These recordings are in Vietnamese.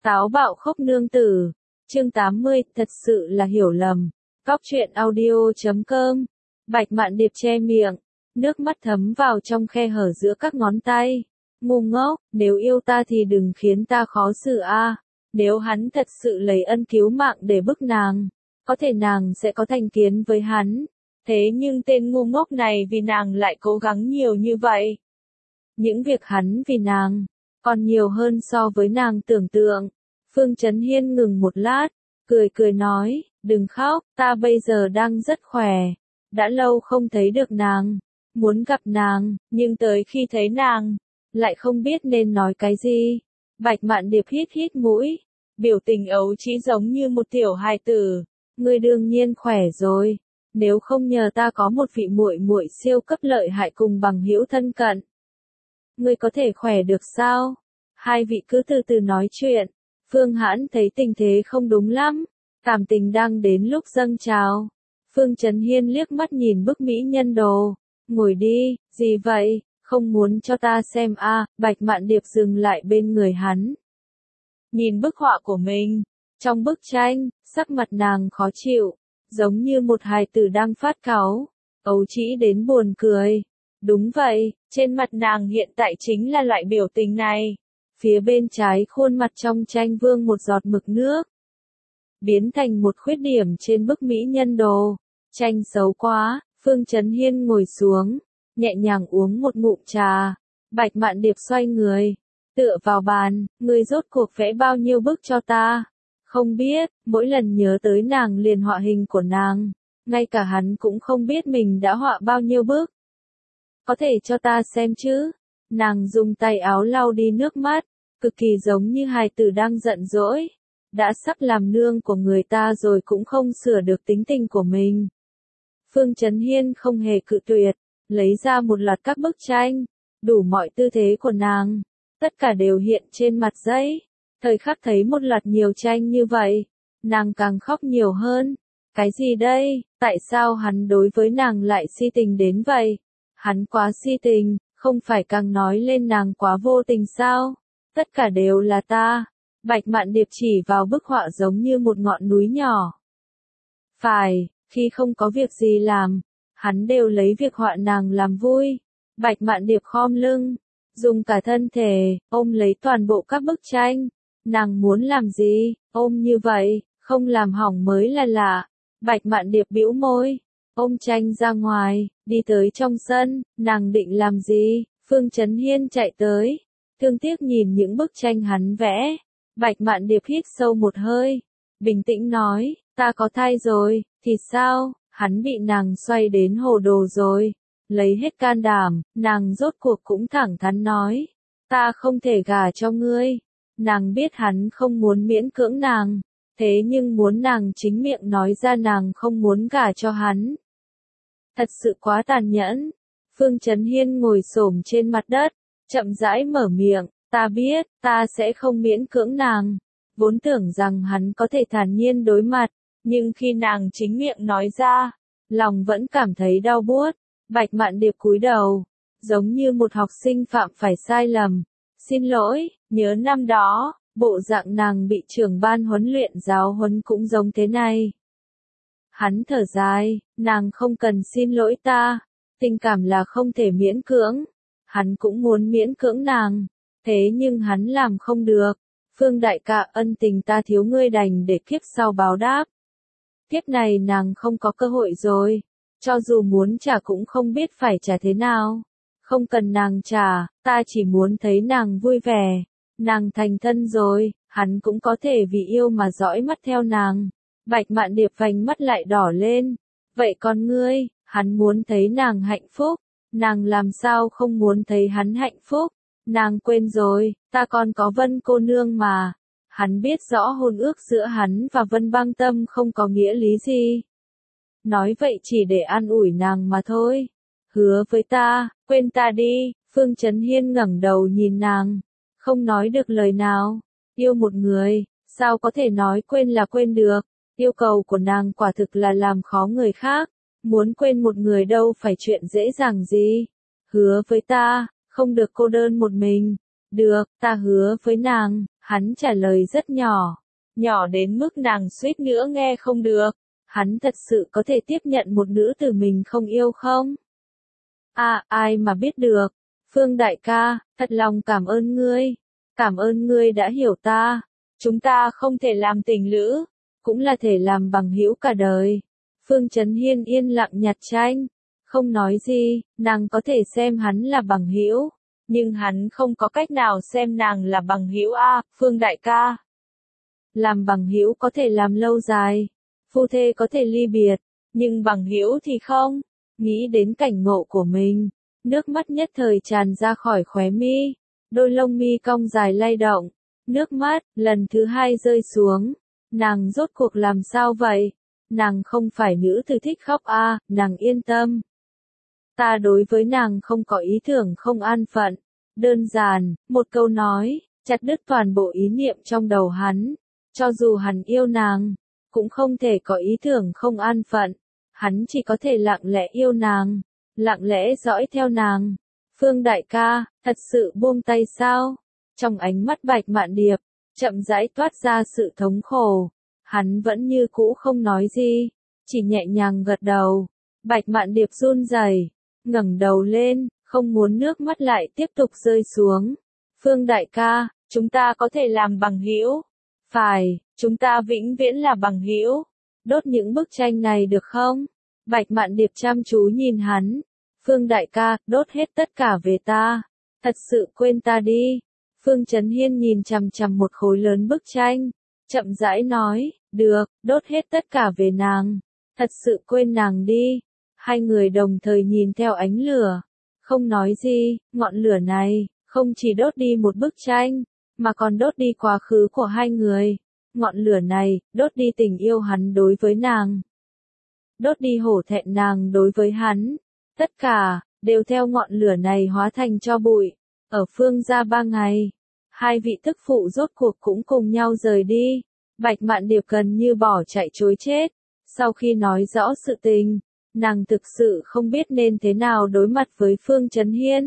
Táo bạo khốc nương tử. Chương 80, thật sự là hiểu lầm. Cóc truyện audio.com. Bạch Mạn Điệp che miệng, nước mắt thấm vào trong khe hở giữa các ngón tay. Ngu ngốc, nếu yêu ta thì đừng khiến ta khó xử a. Nếu hắn thật sự lấy ân cứu mạng để bức nàng, có thể nàng sẽ có thành kiến với hắn. Thế nhưng tên ngu ngốc này vì nàng lại cố gắng nhiều như vậy. Những việc hắn vì nàng, còn nhiều hơn so với nàng tưởng tượng. Phương Chấn Hiên ngừng một lát, cười cười nói, đừng khóc, ta bây giờ đang rất khỏe. Đã lâu không thấy được nàng, muốn gặp nàng, nhưng tới khi thấy nàng, lại không biết nên nói cái gì. Bạch Mạn Điệp hít hít mũi, biểu tình ấu trĩ giống như một tiểu hài tử. Ngươi đương nhiên khỏe rồi, nếu không nhờ ta có một vị muội muội siêu cấp lợi hại cùng bằng hữu thân cận. Ngươi có thể khỏe được sao? Hai vị cứ từ từ nói chuyện. Phương Hãn thấy tình thế không đúng lắm, cảm tình đang đến lúc dâng trào. Phương Chấn Hiên liếc mắt nhìn bức mỹ nhân đồ, ngồi đi, gì vậy, không muốn cho ta xem a? Bạch Mạn Điệp dừng lại bên người hắn. Nhìn bức họa của mình, trong bức tranh, sắc mặt nàng khó chịu, giống như một hài tử đang phát cáu, ấu trĩ đến buồn cười. Đúng vậy, trên mặt nàng hiện tại chính là loại biểu tình này. Phía bên trái khuôn mặt trong tranh vương một giọt mực nước, biến thành một khuyết điểm trên bức mỹ nhân đồ. Tranh xấu quá. Phương Chấn Hiên ngồi xuống, nhẹ nhàng uống một ngụm trà. Bạch Mạn Điệp xoay người, tựa vào bàn, ngươi rốt cuộc vẽ bao nhiêu bức cho ta? Không biết, mỗi lần nhớ tới nàng liền họa hình của nàng, ngay cả hắn cũng không biết mình đã họa bao nhiêu bức. Có thể cho ta xem chứ? Nàng dùng tay áo lau đi nước mắt, cực kỳ giống như hài tử đang giận dỗi. Đã sắp làm nương của người ta rồi cũng không sửa được tính tình của mình. Phương Chấn Hiên không hề cự tuyệt, lấy ra một loạt các bức tranh, đủ mọi tư thế của nàng, tất cả đều hiện trên mặt giấy. Thời khắc thấy một loạt nhiều tranh như vậy, nàng càng khóc nhiều hơn. Cái gì đây, tại sao hắn đối với nàng lại si tình đến vậy? Hắn quá si tình, không phải càng nói lên nàng quá vô tình sao? Tất cả đều là ta. Bạch Mạn Điệp chỉ vào bức họa giống như một ngọn núi nhỏ. Phải, khi không có việc gì làm, hắn đều lấy việc họa nàng làm vui. Bạch Mạn Điệp khom lưng, dùng cả thân thể, ôm lấy toàn bộ các bức tranh. Nàng muốn làm gì, ôm như vậy, không làm hỏng mới là lạ. Bạch Mạn Điệp bĩu môi, ôm tranh ra ngoài, đi tới trong sân. Nàng định làm gì? Phương Chấn Hiên chạy tới, thương tiếc nhìn những bức tranh hắn vẽ. Bạch Mạn Điệp hít sâu một hơi, bình tĩnh nói, ta có thai rồi, thì sao? Hắn bị nàng xoay đến hồ đồ rồi. Lấy hết can đảm, nàng rốt cuộc cũng thẳng thắn nói, ta không thể gả cho ngươi. Nàng biết hắn không muốn miễn cưỡng nàng, thế nhưng muốn nàng chính miệng nói ra nàng không muốn gả cho hắn. Thật sự quá tàn nhẫn. Phương Chấn Hiên ngồi xổm trên mặt đất, chậm rãi mở miệng, ta biết, ta sẽ không miễn cưỡng nàng. Vốn tưởng rằng hắn có thể thản nhiên đối mặt, nhưng khi nàng chính miệng nói ra, lòng vẫn cảm thấy đau buốt. Bạch Mạn Điệp cúi đầu, giống như một học sinh phạm phải sai lầm. Xin lỗi, nhớ năm đó, bộ dạng nàng bị trưởng ban huấn luyện giáo huấn cũng giống thế này. Hắn thở dài, nàng không cần xin lỗi ta, tình cảm là không thể miễn cưỡng. Hắn cũng muốn miễn cưỡng nàng, thế nhưng hắn làm không được. Phương đại ca, ân tình ta thiếu ngươi đành để kiếp sau báo đáp. Kiếp này nàng không có cơ hội rồi, cho dù muốn trả cũng không biết phải trả thế nào. Không cần nàng trả, ta chỉ muốn thấy nàng vui vẻ. Nàng thành thân rồi, hắn cũng có thể vì yêu mà dõi mắt theo nàng. Bạch Mạn Điệp vành mắt lại đỏ lên. Vậy còn ngươi, hắn muốn thấy nàng hạnh phúc, nàng làm sao không muốn thấy hắn hạnh phúc? Nàng quên rồi, ta còn có Vân cô nương mà. Hắn biết rõ hôn ước giữa hắn và Vân Băng Tâm không có nghĩa lý gì. Nói vậy chỉ để an ủi nàng mà thôi. Hứa với ta, quên ta đi. Phương Chấn Hiên ngẩng đầu nhìn nàng, không nói được lời nào. Yêu một người, sao có thể nói quên là quên được? Yêu cầu của nàng quả thực là làm khó người khác. Muốn quên một người đâu phải chuyện dễ dàng gì. Hứa với ta, không được cô đơn một mình. Được, ta hứa với nàng. Hắn trả lời rất nhỏ, nhỏ đến mức nàng suýt nữa nghe không được. Hắn thật sự có thể tiếp nhận một nữ tử mình không yêu không? Ai mà biết được. Phương đại ca, thật lòng cảm ơn ngươi. Cảm ơn ngươi đã hiểu ta. Chúng ta không thể làm tình lữ, cũng là thể làm bằng hữu cả đời. Phương Chấn Hiên yên lặng nhặt tranh, không nói gì, nàng có thể xem hắn là bằng hữu, nhưng hắn không có cách nào xem nàng là bằng hữu Phương đại ca. Làm bằng hữu có thể làm lâu dài, phu thê có thể ly biệt, nhưng bằng hữu thì không. Nghĩ đến cảnh ngộ của mình, nước mắt nhất thời tràn ra khỏi khóe mi, đôi lông mi cong dài lay động, nước mắt lần thứ hai rơi xuống. Nàng rốt cuộc làm sao vậy? Nàng không phải nữ tử thích khóc nàng yên tâm. Ta đối với nàng không có ý tưởng không an phận. Đơn giản, một câu nói, chặt đứt toàn bộ ý niệm trong đầu hắn. Cho dù hắn yêu nàng, cũng không thể có ý tưởng không an phận. Hắn chỉ có thể lặng lẽ yêu nàng, lặng lẽ dõi theo nàng. Phương đại ca, thật sự buông tay sao? Trong ánh mắt Bạch Mạn Điệp, chậm rãi toát ra sự thống khổ. Hắn vẫn như cũ không nói gì, chỉ nhẹ nhàng gật đầu. Bạch Mạn Điệp run rẩy, ngẩng đầu lên, không muốn nước mắt lại tiếp tục rơi xuống. Phương đại ca, chúng ta có thể làm bằng hữu. Phải, chúng ta vĩnh viễn là bằng hữu. Đốt những bức tranh này được không? Bạch Mạn Điệp chăm chú nhìn hắn. Phương đại ca, đốt hết tất cả về ta. Thật sự quên ta đi. Phương Chấn Hiên nhìn chằm chằm một khối lớn bức tranh, chậm rãi nói, được, đốt hết tất cả về nàng. Thật sự quên nàng đi. Hai người đồng thời nhìn theo ánh lửa. Không nói gì, ngọn lửa này, không chỉ đốt đi một bức tranh, mà còn đốt đi quá khứ của hai người. Ngọn lửa này, đốt đi tình yêu hắn đối với nàng. Đốt đi hổ thẹn nàng đối với hắn. Tất cả, đều theo ngọn lửa này hóa thành tro bụi. Ở Phương gia 3 ngày, hai vị tức phụ rốt cuộc cũng cùng nhau rời đi. Bạch Mạn Điệp gần như bỏ chạy trối chết. Sau khi nói rõ sự tình, nàng thực sự không biết nên thế nào đối mặt với Phương Chấn Hiên.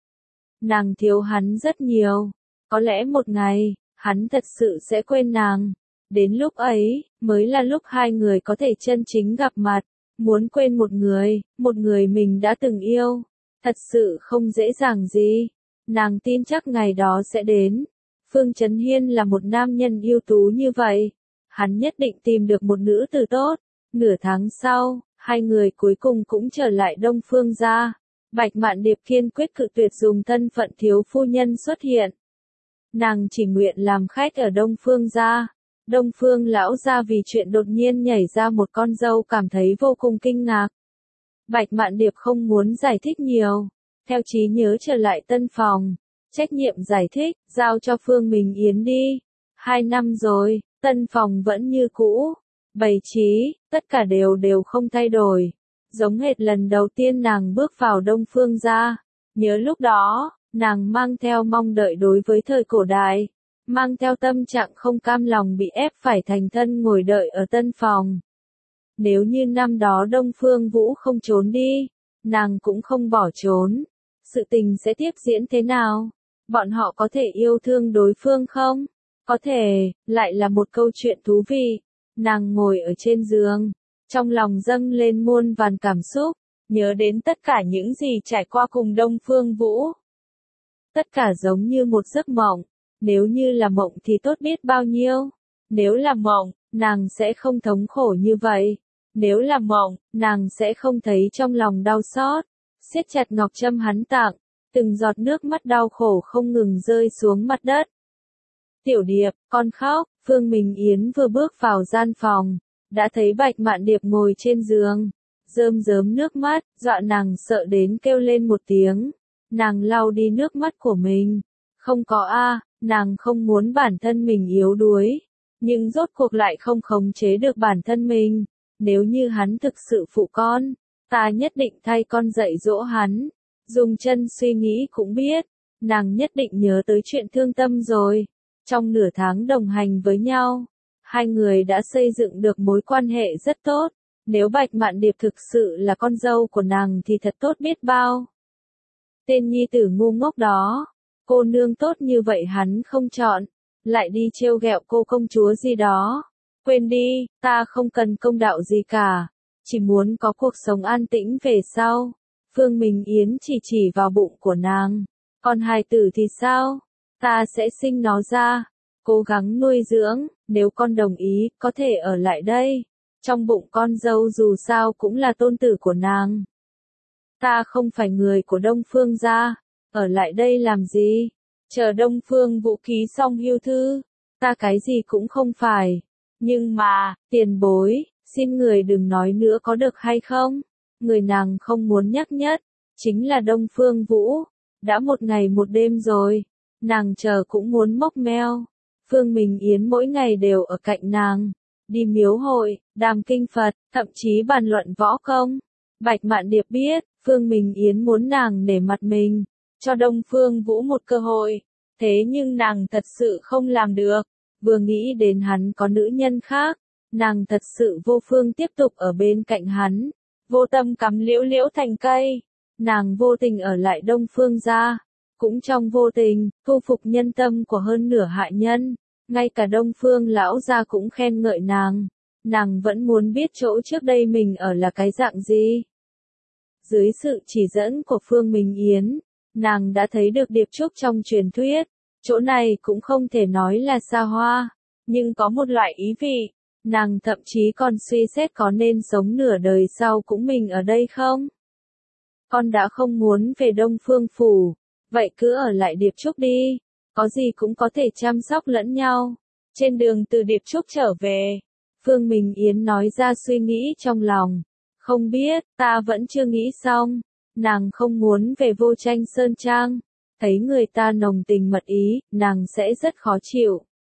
Nàng thiếu hắn rất nhiều. Có lẽ một ngày, hắn thật sự sẽ quên nàng. Đến lúc ấy, mới là lúc hai người có thể chân chính gặp mặt. Muốn quên một người mình đã từng yêu. Thật sự không dễ dàng gì. Nàng tin chắc ngày đó sẽ đến. Phương Chấn Hiên là một nam nhân ưu tú như vậy. Hắn nhất định tìm được một nữ tử tốt. Nửa tháng sau, hai người cuối cùng cũng trở lại Đông Phương gia. Bạch Mạn Điệp kiên quyết cự tuyệt dùng thân phận thiếu phu nhân xuất hiện. Nàng chỉ nguyện làm khách ở Đông Phương gia. Đông Phương lão gia vì chuyện đột nhiên nhảy ra một con dâu cảm thấy vô cùng kinh ngạc. Bạch Mạn Điệp không muốn giải thích nhiều. Theo trí nhớ trở lại tân phòng. Trách nhiệm giải thích, giao cho Phương Minh Yến đi. 2 năm rồi, tân phòng vẫn như cũ. Bày trí, tất cả đều không thay đổi. Giống hệt lần đầu tiên nàng bước vào Đông Phương gia. Nhớ lúc đó, nàng mang theo mong đợi đối với thời cổ đại. Mang theo tâm trạng không cam lòng bị ép phải thành thân ngồi đợi ở tân phòng. Nếu như năm đó Đông Phương Vũ không trốn đi, nàng cũng không bỏ trốn. Sự tình sẽ tiếp diễn thế nào? Bọn họ có thể yêu thương đối phương không? Có thể, lại là một câu chuyện thú vị. Nàng ngồi ở trên giường, trong lòng dâng lên muôn vàn cảm xúc, nhớ đến tất cả những gì trải qua cùng Đông Phương Vũ. Tất cả giống như một giấc mộng, nếu như là mộng thì tốt biết bao nhiêu. Nếu là mộng, nàng sẽ không thống khổ như vậy. Nếu là mộng, nàng sẽ không thấy trong lòng đau xót. Siết chặt ngọc trâm hắn tặng, từng giọt nước mắt đau khổ không ngừng rơi xuống mặt đất. Tiểu Điệp, con khóc. Phương Minh Yến vừa bước vào gian phòng, đã thấy Bạch Mạn Điệp ngồi trên giường, rơm rớm nước mắt, dọa nàng sợ đến kêu lên một tiếng. Nàng lau đi nước mắt của mình. Không có nàng không muốn bản thân mình yếu đuối, nhưng rốt cuộc lại không khống chế được bản thân mình. Nếu như hắn thực sự phụ con, ta nhất định thay con dạy dỗ hắn. Dùng chân suy nghĩ cũng biết, nàng nhất định nhớ tới chuyện thương tâm rồi. Trong nửa tháng đồng hành với nhau, hai người đã xây dựng được mối quan hệ rất tốt. Nếu Bạch Mạn Điệp thực sự là con dâu của nàng thì thật tốt biết bao. Tên nhi tử ngu ngốc đó, cô nương tốt như vậy hắn không chọn, lại đi trêu ghẹo cô công chúa gì đó. Quên đi, ta không cần công đạo gì cả, chỉ muốn có cuộc sống an tĩnh về sau. Phương Minh Yến chỉ vào bụng của nàng. Còn hài tử thì sao? Ta sẽ sinh nó ra, cố gắng nuôi dưỡng, nếu con đồng ý, có thể ở lại đây. Trong bụng con dâu dù sao cũng là tôn tử của nàng. Ta không phải người của Đông Phương gia, ở lại đây làm gì? Chờ Đông Phương Vũ ký xong hưu thư, ta cái gì cũng không phải. Nhưng mà, tiền bối, xin người đừng nói nữa có được hay không? Người nàng không muốn nhắc nhất, chính là Đông Phương Vũ. Đã một ngày một đêm rồi, nàng chờ cũng muốn mốc meo. Phương Minh Yến mỗi ngày đều ở cạnh nàng, đi miếu hội, đàm kinh Phật, thậm chí bàn luận võ công. Bạch Mạn Điệp biết, Phương Minh Yến muốn nàng nể mặt mình, cho Đông Phương Vũ một cơ hội. Thế nhưng nàng thật sự không làm được. Vừa nghĩ đến hắn có nữ nhân khác, nàng thật sự vô phương tiếp tục ở bên cạnh hắn. Vô tâm cắm liễu liễu thành cây. Nàng vô tình ở lại Đông Phương gia, cũng trong vô tình, thu phục nhân tâm của hơn nửa hại nhân. Ngay cả Đông Phương lão gia cũng khen ngợi nàng. Nàng vẫn muốn biết chỗ trước đây mình ở là cái dạng gì. Dưới sự chỉ dẫn của Phương Minh Yến, nàng đã thấy được điệp trúc trong truyền thuyết. Chỗ này cũng không thể nói là xa hoa, nhưng có một loại ý vị. Nàng thậm chí còn suy xét có nên sống nửa đời sau cũng mình ở đây không? Con đã không muốn về Đông Phương phủ, vậy cứ ở lại Điệp Trúc đi, có gì cũng có thể chăm sóc lẫn nhau. Trên đường từ Điệp Trúc trở về, Phương Minh Yến nói ra suy nghĩ trong lòng. Không biết, ta vẫn chưa nghĩ xong. Nàng không muốn về Vô Tranh Sơn Trang. Thấy người ta nồng tình mật ý, nàng sẽ rất khó chịu.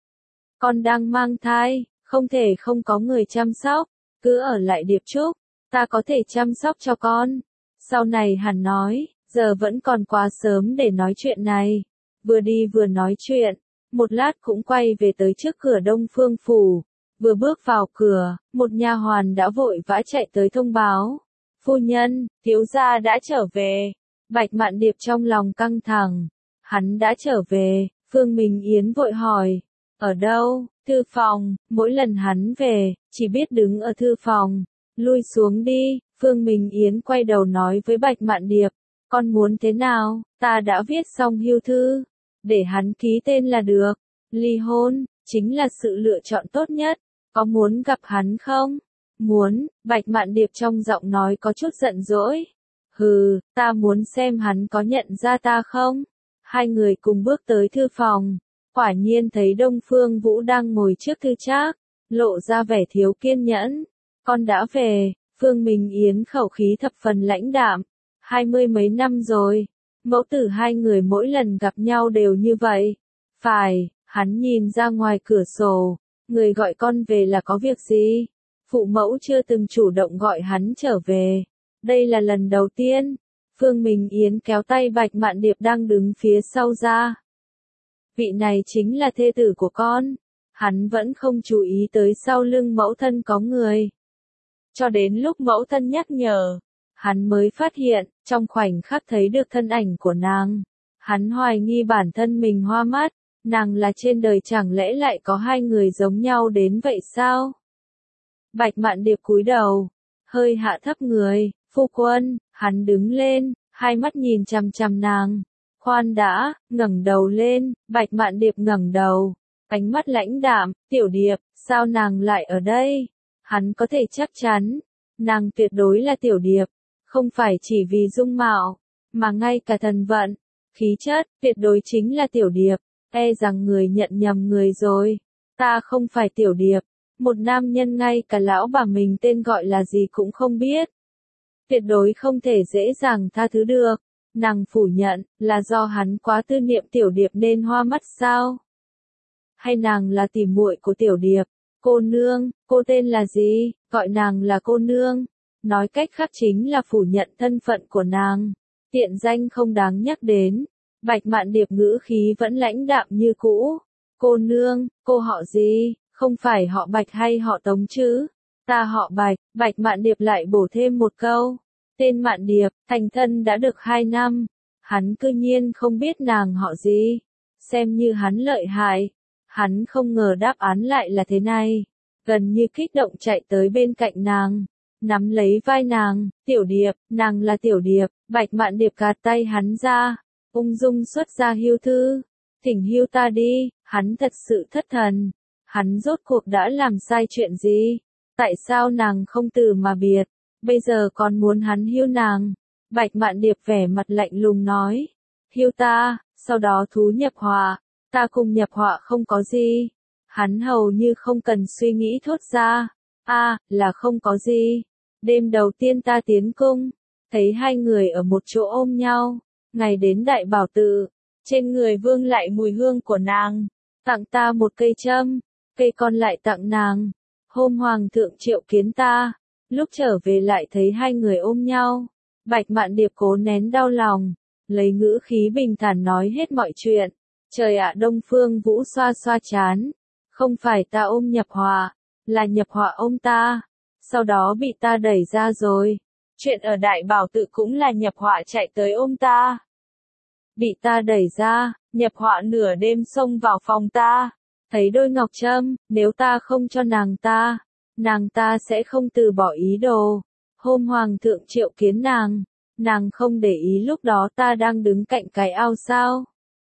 Con đang mang thai, không thể không có người chăm sóc, cứ ở lại Điệp Trúc, ta có thể chăm sóc cho con. Sau này hẳn nói, giờ vẫn còn quá sớm để nói chuyện này. Vừa đi vừa nói chuyện, một lát cũng quay về tới trước cửa Đông Phương phủ. Vừa bước vào cửa, một nha hoàn đã vội vã chạy tới thông báo. Phu nhân, thiếu gia đã trở về. Bạch Mạn Điệp trong lòng căng thẳng. Hắn đã trở về, Phương Minh Yến vội hỏi. Ở đâu? Thư phòng. Mỗi lần hắn về, chỉ biết đứng ở thư phòng. Lui xuống đi. Phương Minh Yến quay đầu nói với Bạch Mạn Điệp. Con muốn thế nào? Ta đã viết xong hưu thư. Để hắn ký tên là được. Ly hôn, chính là sự lựa chọn tốt nhất. Có muốn gặp hắn không? Muốn. Bạch Mạn Điệp trong giọng nói có chút giận dỗi. Hừ, ta muốn xem hắn có nhận ra ta không? Hai người cùng bước tới thư phòng. Quả nhiên thấy Đông Phương Vũ đang ngồi trước thư trác, lộ ra vẻ thiếu kiên nhẫn. Con đã về. Phương Minh Yến khẩu khí thập phần lãnh đạm. 20 mấy năm rồi. Mẫu tử hai người mỗi lần gặp nhau đều như vậy. Phải, hắn nhìn ra ngoài cửa sổ. Người gọi con về là có việc gì? Phụ mẫu chưa từng chủ động gọi hắn trở về. Đây là lần đầu tiên. Phương Minh Yến kéo tay Bạch Mạn Điệp đang đứng phía sau ra. Vị này chính là thê tử của con. Hắn vẫn không chú ý tới sau lưng mẫu thân có người. Cho đến lúc mẫu thân nhắc nhở, hắn mới phát hiện, trong khoảnh khắc thấy được thân ảnh của nàng. Hắn hoài nghi bản thân mình hoa mắt, nàng là trên đời chẳng lẽ lại có hai người giống nhau đến vậy sao? Bạch Mạn Điệp cúi đầu, hơi hạ thấp người, phu quân, hắn đứng lên, hai mắt nhìn chằm chằm nàng. Khoan đã, ngẩng đầu lên, Bạch Mạn Điệp ngẩng đầu, ánh mắt lãnh đạm, Tiểu Điệp, sao nàng lại ở đây? Hắn có thể chắc chắn, nàng tuyệt đối là Tiểu Điệp, không phải chỉ vì dung mạo, mà ngay cả thần vận, khí chất, tuyệt đối chính là Tiểu Điệp, e rằng người nhận nhầm người rồi. Ta không phải Tiểu Điệp, một nam nhân ngay cả lão bà mình tên gọi là gì cũng không biết. Tuyệt đối không thể dễ dàng tha thứ được. Nàng phủ nhận, là do hắn quá tư niệm Tiểu Điệp nên hoa mắt sao? Hay nàng là tỉ muội của Tiểu Điệp? Cô nương, cô tên là gì? Gọi nàng là cô nương. Nói cách khác chính là phủ nhận thân phận của nàng. Tiện danh không đáng nhắc đến. Bạch Mạn Điệp ngữ khí vẫn lãnh đạm như cũ. Cô nương, cô họ gì? Không phải họ Bạch hay họ Tống chứ? Ta họ Bạch. Bạch Mạn Điệp lại bổ thêm một câu. Tên Mạn Điệp, thành thân đã được 2 năm. Hắn cư nhiên không biết nàng họ gì. Xem như hắn lợi hại. Hắn không ngờ đáp án lại là thế này. Gần như kích động chạy tới bên cạnh nàng, nắm lấy vai nàng, Tiểu Điệp, nàng là Tiểu Điệp. Bạch Mạn Điệp gạt tay hắn ra, ung dung xuất ra hưu thư. Thỉnh hưu ta đi. Hắn thật sự thất thần. Hắn rốt cuộc đã làm sai chuyện gì? Tại sao nàng không từ mà biệt? Bây giờ còn muốn hắn hưu nàng? Bạch Mạn Điệp vẻ mặt lạnh lùng nói. Hưu ta, sau đó thú nhập họa. Ta cùng nhập họa không có gì. Hắn hầu như không cần suy nghĩ thốt ra. Là không có gì. Đêm đầu tiên ta tiến cung, thấy hai người ở một chỗ ôm nhau. Ngày đến Đại Bảo Tự, trên người vương lại mùi hương của nàng. Tặng ta một cây châm, cây con lại tặng nàng. Hôm Hoàng thượng triệu kiến ta, lúc trở về lại thấy hai người ôm nhau. Bạch Mạn Điệp cố nén đau lòng, lấy ngữ khí bình thản nói hết mọi chuyện. Trời ạ, Đông Phương Vũ xoa xoa trán. Không phải ta ôm nhập họa, là nhập họa ôm ta. Sau đó bị ta đẩy ra rồi. Chuyện ở Đại Bảo Tự cũng là nhập họa chạy tới ôm ta. Bị ta đẩy ra, nhập họa nửa đêm xông vào phòng ta. Thấy đôi ngọc trâm, nếu ta không cho nàng ta sẽ không từ bỏ ý đồ. Hôm Hoàng thượng triệu kiến nàng không để ý lúc đó ta đang đứng cạnh cái ao sao.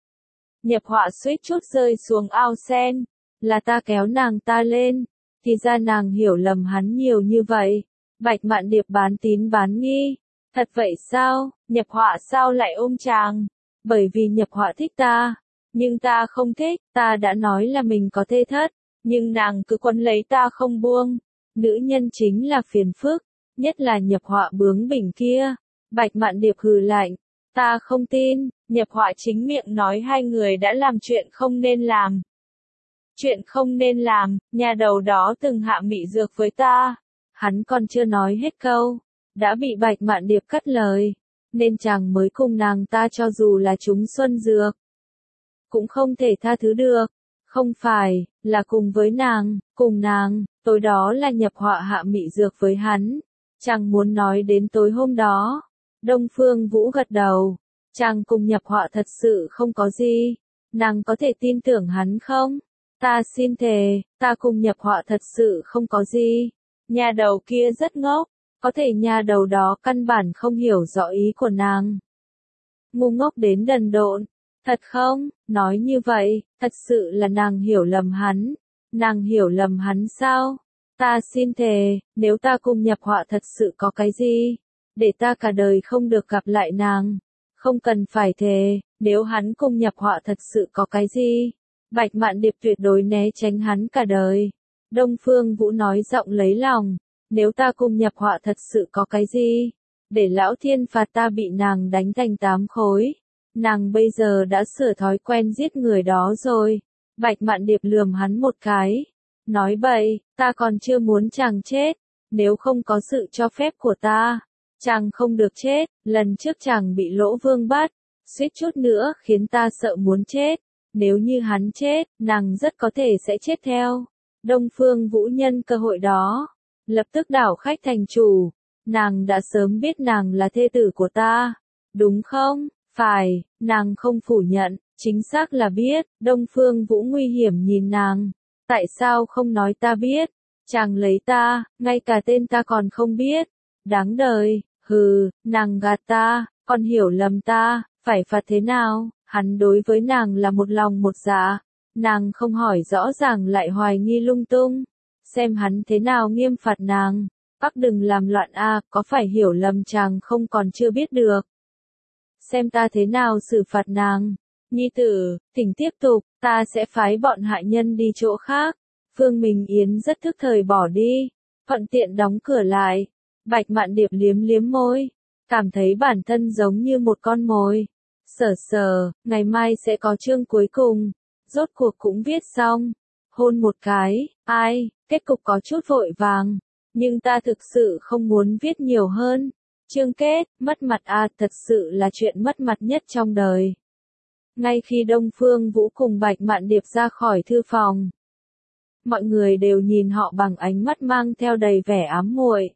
Nhập họa suýt chút rơi xuống ao sen, là ta kéo nàng ta lên, thì ra nàng hiểu lầm hắn nhiều như vậy. Bạch Mạn Điệp bán tín bán nghi. Thật vậy sao? Nhập họa sao lại ôm chàng? Bởi vì nhập họa thích ta. Nhưng ta không thích, ta đã nói là mình có thê thất, nhưng nàng cứ quấn lấy ta không buông. Nữ nhân chính là phiền phức, nhất là nhập họa bướng bỉnh kia. Bạch Mạn Điệp hừ lạnh, ta không tin. Nhập họa chính miệng nói hai người đã làm chuyện không nên làm. Chuyện không nên làm, nhà đầu đó từng hạ mị dược với ta. Hắn còn chưa nói hết câu, đã bị Bạch Mạn Điệp cắt lời. Nên chàng mới cùng nàng ta cho dù là chúng xuân dược. Cũng không thể tha thứ được. Không phải, là cùng với nàng, tối đó là nhập họa hạ mị dược với hắn. Chàng muốn nói đến tối hôm đó. Đông Phương Vũ gật đầu. Chàng cùng nhập họa thật sự không có gì. Nàng có thể tin tưởng hắn không? Ta xin thề, ta cùng nhập họa thật sự không có gì. Nhà đầu kia rất ngốc, có thể nhà đầu đó căn bản không hiểu rõ ý của nàng. Ngu ngốc đến đần độn, thật không? Nói như vậy, thật sự là nàng hiểu lầm hắn. Nàng hiểu lầm hắn sao? Ta xin thề, nếu ta cùng nhập họa thật sự có cái gì, để ta cả đời không được gặp lại nàng. Không cần phải thề, nếu hắn cùng nhập họa thật sự có cái gì, Bạch Mạn Điệp tuyệt đối né tránh hắn cả đời. Đông Phương Vũ nói giọng lấy lòng, nếu ta cùng nhập họa thật sự có cái gì, để lão thiên phạt ta bị nàng đánh thành 8 khối. Nàng bây giờ đã sửa thói quen giết người đó rồi. Bạch Mạn Điệp lườm hắn một cái, nói bậy, ta còn chưa muốn chàng chết, nếu không có sự cho phép của ta, chàng không được chết. Lần trước chàng bị Lỗ Vương bắt, suýt chút nữa khiến ta sợ muốn chết. Nếu như hắn chết, nàng rất có thể sẽ chết theo. Đông Phương Vũ nhân cơ hội đó, lập tức đảo khách thành chủ. Nàng đã sớm biết nàng là thê tử của ta, đúng không? Phải, nàng không phủ nhận, chính xác là biết. Đông Phương Vũ nguy hiểm nhìn nàng. Tại sao không nói ta biết? Chàng lấy ta, ngay cả tên ta còn không biết. Đáng đời, hừ, nàng gạt ta, còn hiểu lầm ta, phải phạt thế nào? Hắn đối với nàng là một lòng một dạ. Nàng không hỏi rõ ràng lại hoài nghi lung tung. Xem hắn thế nào nghiêm phạt nàng. Bác đừng làm loạn có phải hiểu lầm chàng không còn chưa biết được. Xem ta thế nào xử phạt nàng. Nhi tử, thỉnh tiếp tục, ta sẽ phái bọn hạ nhân đi chỗ khác. Phương Minh Yến rất thức thời bỏ đi, thuận tiện đóng cửa lại. Bạch Mạn Điệp liếm liếm môi, cảm thấy bản thân giống như một con mồi. Sờ, ngày mai sẽ có chương cuối cùng. Rốt cuộc cũng viết xong. Hôn một cái, kết cục có chút vội vàng. Nhưng ta thực sự không muốn viết nhiều hơn. Chương kết, mất mặt thật sự là chuyện mất mặt nhất trong đời. Ngay khi Đông Phương Vũ cùng Bạch Mạn Điệp ra khỏi thư phòng, mọi người đều nhìn họ bằng ánh mắt mang theo đầy vẻ ám muội.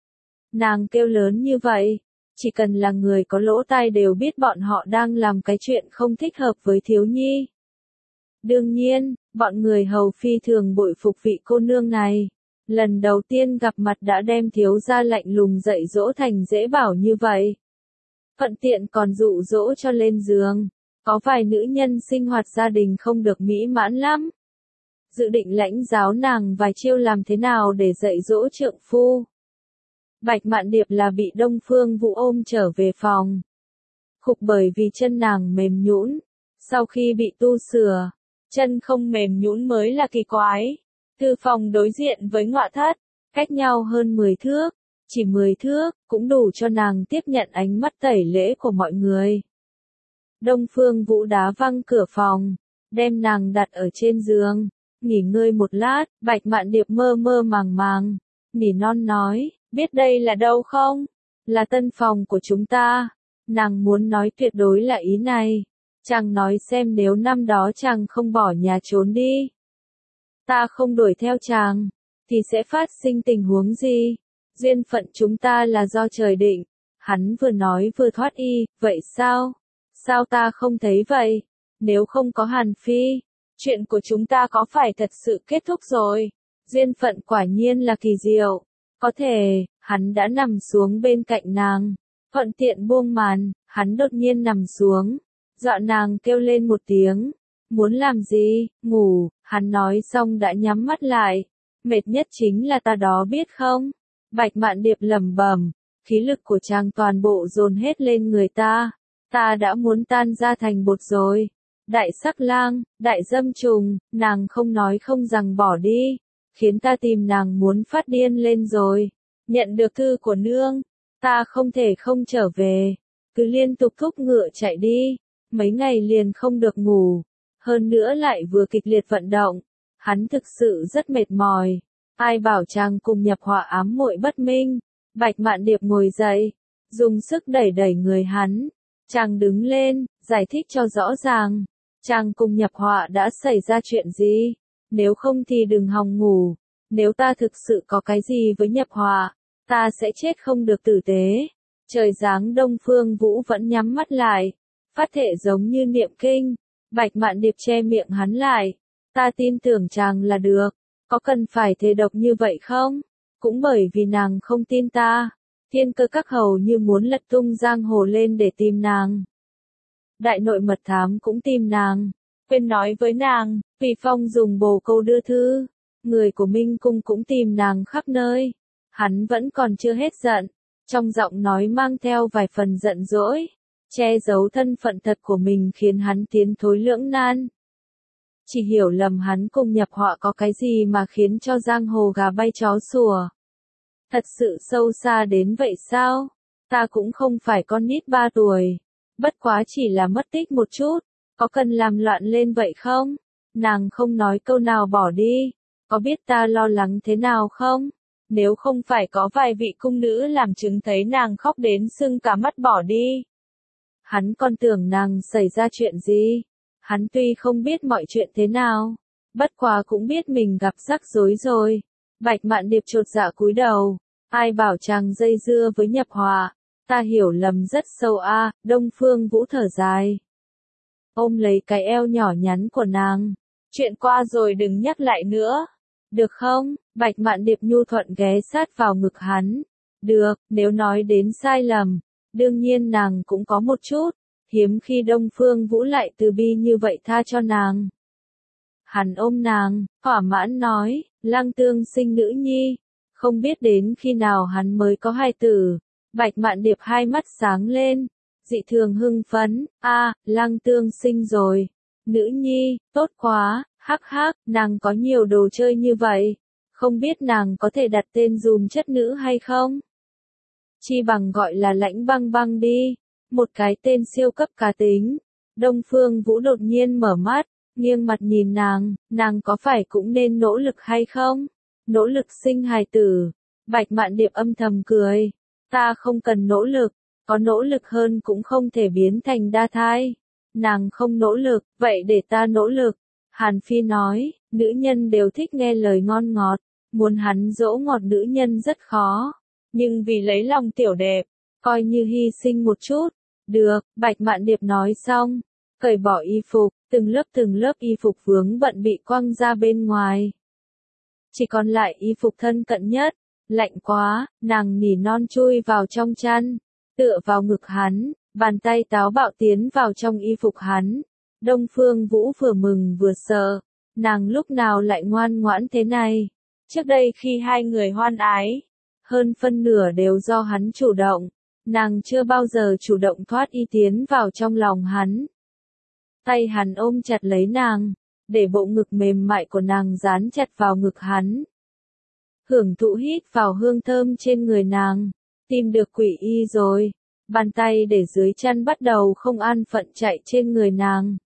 Nàng kêu lớn như vậy, chỉ cần là người có lỗ tai đều biết bọn họ đang làm cái chuyện không thích hợp với thiếu nhi. Đương nhiên, bọn người hầu phi thường bội phục vị cô nương này. Lần đầu tiên gặp mặt đã đem thiếu gia lạnh lùng dạy dỗ thành dễ bảo như vậy. Thuận tiện còn dụ dỗ cho lên giường. Có vài nữ nhân sinh hoạt gia đình không được mỹ mãn lắm. Dự định lãnh giáo nàng vài chiêu làm thế nào để dạy dỗ trượng phu. Bạch Mạn Điệp là bị Đông Phương Vũ ôm trở về phòng. Khục bởi vì chân nàng mềm nhũn. Sau khi bị tu sửa, chân không mềm nhũn mới là kỳ quái. Thư phòng đối diện với ngọa thất, cách nhau hơn 10 thước, chỉ 10 thước, cũng đủ cho nàng tiếp nhận ánh mắt tẩy lễ của mọi người. Đông Phương Vũ đá văng cửa phòng, đem nàng đặt ở trên giường, nghỉ ngơi một lát, Bạch Mạn Điệp mơ mơ màng màng, nỉ non nói, biết đây là đâu không? Là tân phòng của chúng ta. Nàng muốn nói tuyệt đối là ý này. Chàng nói xem nếu năm đó chàng không bỏ nhà trốn đi. Ta không đuổi theo chàng, thì sẽ phát sinh tình huống gì? Duyên phận chúng ta là do trời định. Hắn vừa nói vừa thoát y, vậy sao? Sao ta không thấy vậy? Nếu không có Hàn Phi, chuyện của chúng ta có phải thật sự kết thúc rồi? Duyên phận quả nhiên là kỳ diệu. Có thể, hắn đã nằm xuống bên cạnh nàng. Thuận tiện buông màn, hắn đột nhiên nằm xuống. Dọa nàng kêu lên một tiếng. Muốn làm gì? Ngủ, hắn nói xong đã nhắm mắt lại. Mệt nhất chính là ta đó biết không? Bạch Mạn Điệp lẩm bẩm, khí lực của chàng toàn bộ dồn hết lên người ta. Ta đã muốn tan ra thành bột rồi. Đại sắc lang, đại dâm trùng, nàng không nói không rằng bỏ đi. Khiến ta tìm nàng muốn phát điên lên rồi. Nhận được thư của nương, ta không thể không trở về. Cứ liên tục thúc ngựa chạy đi. Mấy ngày liền không được ngủ. Hơn nữa lại vừa kịch liệt vận động. Hắn thực sự rất mệt mỏi. Ai bảo chàng cùng nhập họa ám muội bất minh. Bạch Mạn Điệp ngồi dậy, dùng sức đẩy đẩy người hắn. Chàng đứng lên, giải thích cho rõ ràng. Chàng cùng nhập họa đã xảy ra chuyện gì? Nếu không thì đừng hòng ngủ. Nếu ta thực sự có cái gì với nhập họa, ta sẽ chết không được tử tế. Trời giáng Đông Phương Vũ vẫn nhắm mắt lại. Phát thể giống như niệm kinh. Bạch Mạn Điệp che miệng hắn lại. Ta tin tưởng chàng là được. Có cần phải thề độc như vậy không? Cũng bởi vì nàng không tin ta. Thiên Cơ các hầu như muốn lật tung giang hồ lên để tìm nàng. Đại nội mật thám cũng tìm nàng. Quên nói với nàng, vì Phong dùng bồ câu đưa thư. Người của Minh Cung cũng tìm nàng khắp nơi. Hắn vẫn còn chưa hết giận. Trong giọng nói mang theo vài phần giận dỗi. Che giấu thân phận thật của mình khiến hắn tiến thối lưỡng nan. Chỉ hiểu lầm hắn cùng nhập họa có cái gì mà khiến cho giang hồ gà bay chó sủa. Thật sự sâu xa đến vậy sao? Ta cũng không phải con nít 3 tuổi. Bất quá chỉ là mất tích một chút. Có cần làm loạn lên vậy không? Nàng không nói câu nào bỏ đi. Có biết ta lo lắng thế nào không? Nếu không phải có vài vị cung nữ làm chứng thấy nàng khóc đến sưng cả mắt bỏ đi. Hắn còn tưởng nàng xảy ra chuyện gì? Hắn tuy không biết mọi chuyện thế nào, bất quá cũng biết mình gặp rắc rối rồi. Bạch Mạn Điệp chột dạ cúi đầu. Ai bảo chàng dây dưa với nhập họa? Ta hiểu lầm rất sâu a. Đông Phương Vũ thở dài. Ôm lấy cái eo nhỏ nhắn của nàng. Chuyện qua rồi đừng nhắc lại nữa. Được không? Bạch Mạn Điệp nhu thuận ghé sát vào ngực hắn. Được, nếu nói đến sai lầm. Đương nhiên nàng cũng có một chút. Hiếm khi Đông Phương Vũ lại từ bi như vậy tha cho nàng. Hắn ôm nàng, thỏa mãn nói, Lăng Tương sinh nữ nhi. Không biết đến khi nào hắn mới có hài tử. Bạch Mạn Điệp hai mắt sáng lên. Dị thường hưng phấn, Lăng Tương sinh rồi. Nữ nhi, tốt quá, hắc hắc, nàng có nhiều đồ chơi như vậy. Không biết nàng có thể đặt tên dùm chất nữ hay không? Chi bằng gọi là Lãnh Băng Băng đi. Một cái tên siêu cấp cá tính. Đông Phương Vũ đột nhiên mở mắt, nghiêng mặt nhìn nàng có phải cũng nên nỗ lực hay không? Nỗ lực sinh hài tử. Bạch Mạn Điệp âm thầm cười. Ta không cần nỗ lực, có nỗ lực hơn cũng không thể biến thành đa thai. Nàng không nỗ lực, vậy để ta nỗ lực. Hàn Phi nói, nữ nhân đều thích nghe lời ngon ngọt, muốn hắn dỗ ngọt nữ nhân rất khó. Nhưng vì lấy lòng tiểu đẹp, coi như hy sinh một chút. Được, Bạch Mạn Điệp nói xong, cởi bỏ y phục, từng lớp y phục vướng bận bị quăng ra bên ngoài. Chỉ còn lại y phục thân cận nhất, lạnh quá, nàng nỉ non chui vào trong chăn, tựa vào ngực hắn, bàn tay táo bạo tiến vào trong y phục hắn. Đông Phương Vũ vừa mừng vừa sợ, nàng lúc nào lại ngoan ngoãn thế này. Trước đây khi hai người hoan ái, hơn phân nửa đều do hắn chủ động, nàng chưa bao giờ chủ động thoát y tiến vào trong lòng hắn. Tay hắn ôm chặt lấy nàng, để bộ ngực mềm mại của nàng dán chặt vào ngực hắn. Hưởng thụ hít vào hương thơm trên người nàng, tìm được quỷ y rồi, bàn tay để dưới chăn bắt đầu không an phận chạy trên người nàng.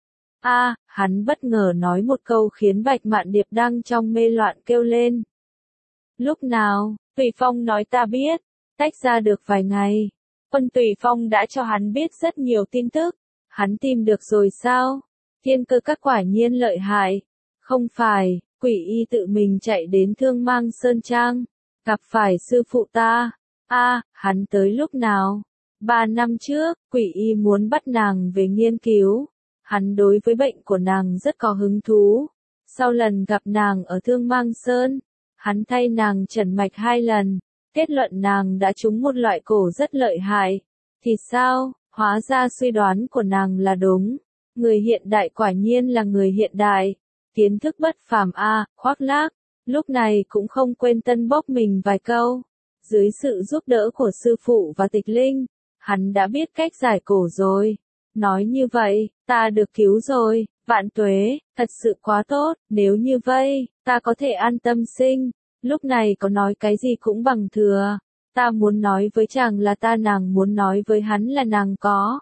Hắn bất ngờ nói một câu khiến Bạch Mạn Điệp đang trong mê loạn kêu lên. Lúc nào, Tùy Phong nói ta biết, tách ra được vài ngày, Quân Tùy Phong đã cho hắn biết rất nhiều tin tức, hắn tìm được rồi sao? Thiên Cơ Các quả nhiên lợi hại, không phải, quỷ y tự mình chạy đến Thương Mang Sơn Trang, gặp phải sư phụ ta. Hắn tới lúc nào? 3 năm trước, quỷ y muốn bắt nàng về nghiên cứu. Hắn đối với bệnh của nàng rất có hứng thú. Sau lần gặp nàng ở Thương Mang Sơn, hắn thay nàng trần mạch 2 lần, kết luận nàng đã trúng một loại cổ rất lợi hại. Thì sao, hóa ra suy đoán của nàng là đúng. Người hiện đại quả nhiên là người hiện đại. Kiến thức bất phàm khoác lác, lúc này cũng không quên tân bốc mình vài câu. Dưới sự giúp đỡ của sư phụ và Tịch Linh, hắn đã biết cách giải cổ rồi. Nói như vậy, ta được cứu rồi, vạn tuế, thật sự quá tốt, nếu như vậy, ta có thể an tâm sinh, lúc này có nói cái gì cũng bằng thừa, ta muốn nói với chàng là ta, nàng muốn nói với hắn là nàng có.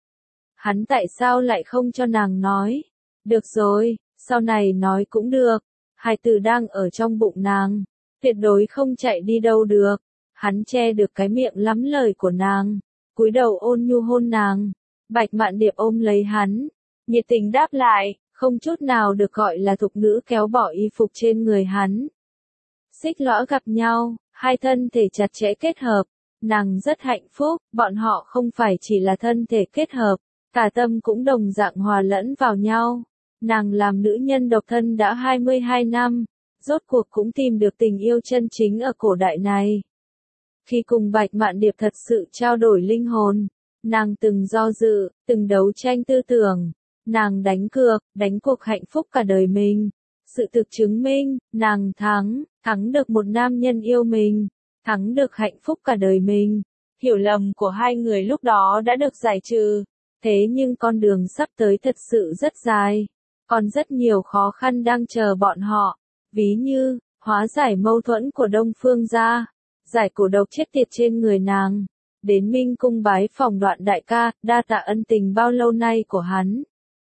Hắn tại sao lại không cho nàng nói? Được rồi, sau này nói cũng được, hài tử đang ở trong bụng nàng, tuyệt đối không chạy đi đâu được. Hắn che được cái miệng lắm lời của nàng, cúi đầu ôn nhu hôn nàng. Bạch Mạn Điệp ôm lấy hắn, nhiệt tình đáp lại, không chút nào được gọi là thục nữ kéo bỏ y phục trên người hắn. Xích lõa gặp nhau, hai thân thể chặt chẽ kết hợp, nàng rất hạnh phúc, bọn họ không phải chỉ là thân thể kết hợp, cả tâm cũng đồng dạng hòa lẫn vào nhau. Nàng làm nữ nhân độc thân đã 22 năm, rốt cuộc cũng tìm được tình yêu chân chính ở cổ đại này. Khi cùng Bạch Mạn Điệp thật sự trao đổi linh hồn, nàng từng do dự, từng đấu tranh tư tưởng, nàng đánh cuộc hạnh phúc cả đời mình. Sự thực chứng minh, nàng thắng được một nam nhân yêu mình, thắng được hạnh phúc cả đời mình. Hiểu lầm của hai người lúc đó đã được giải trừ, thế nhưng con đường sắp tới thật sự rất dài, còn rất nhiều khó khăn đang chờ bọn họ, ví như, hóa giải mâu thuẫn của Đông Phương gia, giải cổ độc chết tiệt trên người nàng. Đến Minh Cung bái phòng Đoạn đại ca, đa tạ ân tình bao lâu nay của hắn.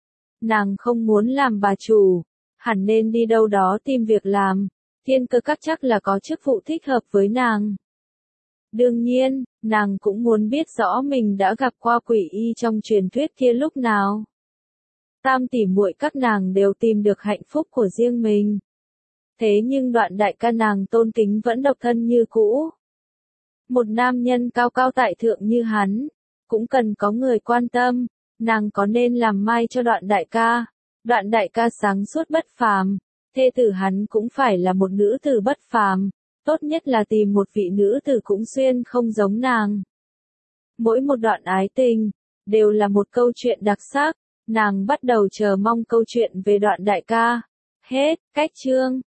Nàng không muốn làm bà chủ, hẳn nên đi đâu đó tìm việc làm, Thiên Cơ Các chắc là có chức vụ thích hợp với nàng. Đương nhiên, nàng cũng muốn biết rõ mình đã gặp qua quỷ y trong truyền thuyết kia lúc nào. Tam tỷ muội các nàng đều tìm được hạnh phúc của riêng mình. Thế nhưng Đoạn đại ca nàng tôn kính vẫn độc thân như cũ. Một nam nhân cao cao tại thượng như hắn, cũng cần có người quan tâm, nàng có nên làm mai cho Đoạn đại ca. Đoạn đại ca sáng suốt bất phàm, thê tử hắn cũng phải là một nữ tử bất phàm, tốt nhất là tìm một vị nữ tử cũng xuyên không giống nàng. Mỗi một đoạn ái tình, đều là một câu chuyện đặc sắc, nàng bắt đầu chờ mong câu chuyện về Đoạn đại ca. Hết, cách chương.